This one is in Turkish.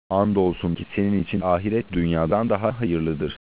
Andolsun ki senin için ahiret dünyadan daha hayırlıdır.